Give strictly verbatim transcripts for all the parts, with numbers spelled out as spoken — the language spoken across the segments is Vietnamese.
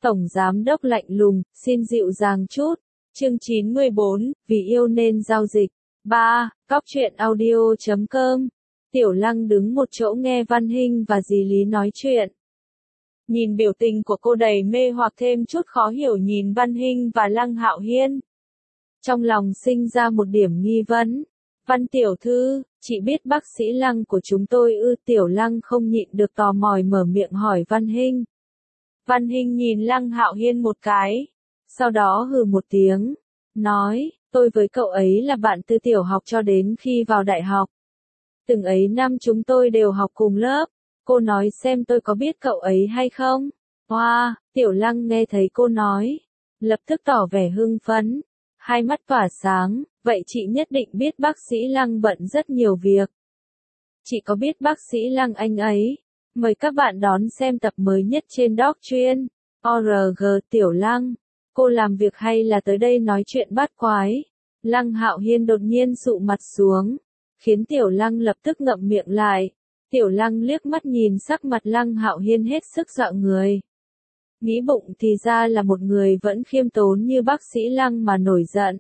Tổng giám đốc lạnh lùng, xin dịu dàng chút. Chương chín mươi bốn, vì yêu nên giao dịch. ba. Cóc truyện audio chấm com. Tiểu Lăng đứng một chỗ nghe Văn Hinh và dì Lý nói chuyện. Nhìn biểu tình của cô đầy mê hoặc thêm chút khó hiểu nhìn Văn Hinh và Lăng Hạo Hiên. Trong lòng sinh ra một điểm nghi vấn. Văn tiểu thư, chị biết bác sĩ Lăng của chúng tôi ư? Tiểu Lăng không nhịn được tò mò mở miệng hỏi Văn Hinh. Văn Hinh nhìn Lăng Hạo Hiên một cái, sau đó hừ một tiếng, nói, tôi với cậu ấy là bạn từ tiểu học cho đến khi vào đại học. Từng ấy năm chúng tôi đều học cùng lớp, cô nói xem tôi có biết cậu ấy hay không? Hoa, wow, Tiểu Lăng nghe thấy cô nói, lập tức tỏ vẻ hưng phấn, hai mắt tỏa sáng, vậy chị nhất định biết bác sĩ Lăng bận rất nhiều việc. Chị có biết bác sĩ Lăng anh ấy? Mời các bạn đón xem tập mới nhất trên Doc Chuyên. o rờ giê Tiểu Lăng, cô làm việc hay là tới đây nói chuyện bát quái? Lăng Hạo Hiên đột nhiên sụ mặt xuống, khiến Tiểu Lăng lập tức ngậm miệng lại. Tiểu Lăng liếc mắt nhìn sắc mặt Lăng Hạo Hiên hết sức dọa người. Nghĩ bụng thì ra là một người vẫn khiêm tốn như bác sĩ Lăng mà nổi giận.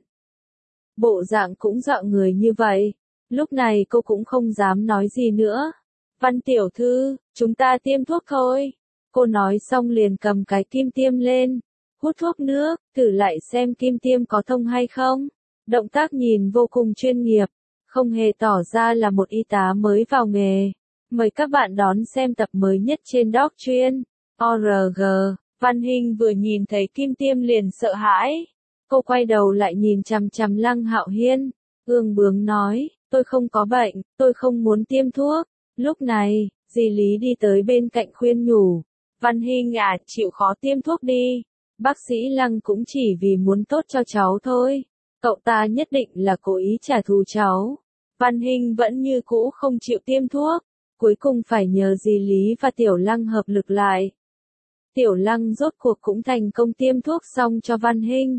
Bộ dạng cũng dọa người như vậy, lúc này cô cũng không dám nói gì nữa. Văn tiểu thư, chúng ta tiêm thuốc thôi. Cô nói xong liền cầm cái kim tiêm lên, hút thuốc nước, thử lại xem kim tiêm có thông hay không. Động tác nhìn vô cùng chuyên nghiệp, không hề tỏ ra là một y tá mới vào nghề. Mời các bạn đón xem tập mới nhất trên Doc Chuyên. o rờ giê, Văn Hinh vừa nhìn thấy kim tiêm liền sợ hãi. Cô quay đầu lại nhìn chằm chằm Lăng Hạo Hiên, ương bướng nói, tôi không có bệnh, tôi không muốn tiêm thuốc. Lúc này, dì Lý đi tới bên cạnh khuyên nhủ, Văn Hinh à, chịu khó tiêm thuốc đi, bác sĩ Lăng cũng chỉ vì muốn tốt cho cháu thôi, cậu ta nhất định là cố ý trả thù cháu. Văn Hinh vẫn như cũ không chịu tiêm thuốc, cuối cùng phải nhờ dì Lý và Tiểu Lăng hợp lực lại. Tiểu Lăng rốt cuộc cũng thành công tiêm thuốc xong cho Văn Hinh.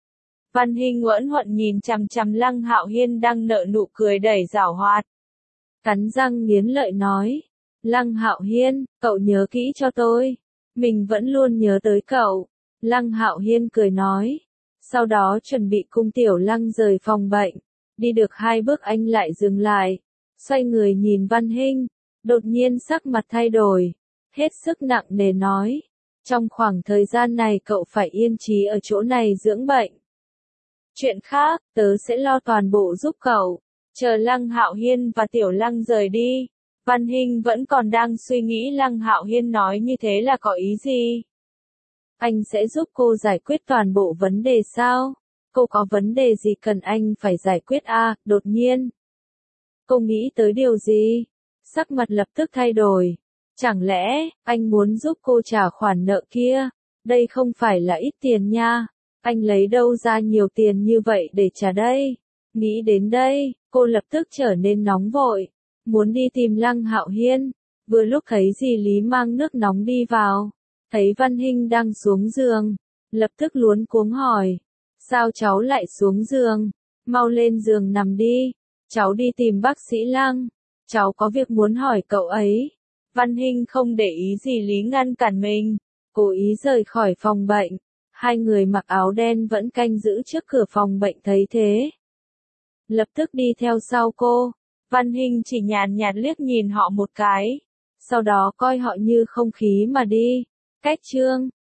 Văn Hinh uẩn huận nhìn chằm chằm Lăng Hạo Hiên đang nở nụ cười đầy giảo hoạt. Cắn răng nghiến lợi nói, Lăng Hạo Hiên, cậu nhớ kỹ cho tôi, mình vẫn luôn nhớ tới cậu. Lăng Hạo Hiên cười nói, sau đó chuẩn bị cùng Tiểu Lăng rời phòng bệnh, đi được hai bước anh lại dừng lại, xoay người nhìn Văn Hinh, đột nhiên sắc mặt thay đổi, hết sức nặng nề nói, trong khoảng thời gian này cậu phải yên trí ở chỗ này dưỡng bệnh. Chuyện khác, tớ sẽ lo toàn bộ giúp cậu. Chờ Lăng Hạo Hiên và Tiểu Lăng rời đi, Văn Hinh vẫn còn đang suy nghĩ Lăng Hạo Hiên nói như thế là có ý gì. Anh sẽ giúp cô giải quyết toàn bộ vấn đề sao? Cô có vấn đề gì cần anh phải giải quyết à? Đột nhiên, cô nghĩ tới điều gì? Sắc mặt lập tức thay đổi. Chẳng lẽ, anh muốn giúp cô trả khoản nợ kia? Đây không phải là ít tiền nha. Anh lấy đâu ra nhiều tiền như vậy để trả đây? Nghĩ đến đây, cô lập tức trở nên nóng vội, muốn đi tìm Lăng Hạo Hiên. Vừa lúc thấy dì Lý mang nước nóng đi vào, thấy Văn Hinh đang xuống giường, lập tức luống cuống hỏi, sao cháu lại xuống giường? Mau lên giường nằm đi, cháu đi tìm bác sĩ Lăng, cháu có việc muốn hỏi cậu ấy. Văn Hinh không để ý dì Lý ngăn cản mình, cố ý rời khỏi phòng bệnh. Hai người mặc áo đen vẫn canh giữ trước cửa phòng bệnh thấy thế, lập tức đi theo sau cô. Văn Hinh chỉ nhàn nhạt liếc nhìn họ một cái, sau đó coi họ như không khí mà đi. Cách chương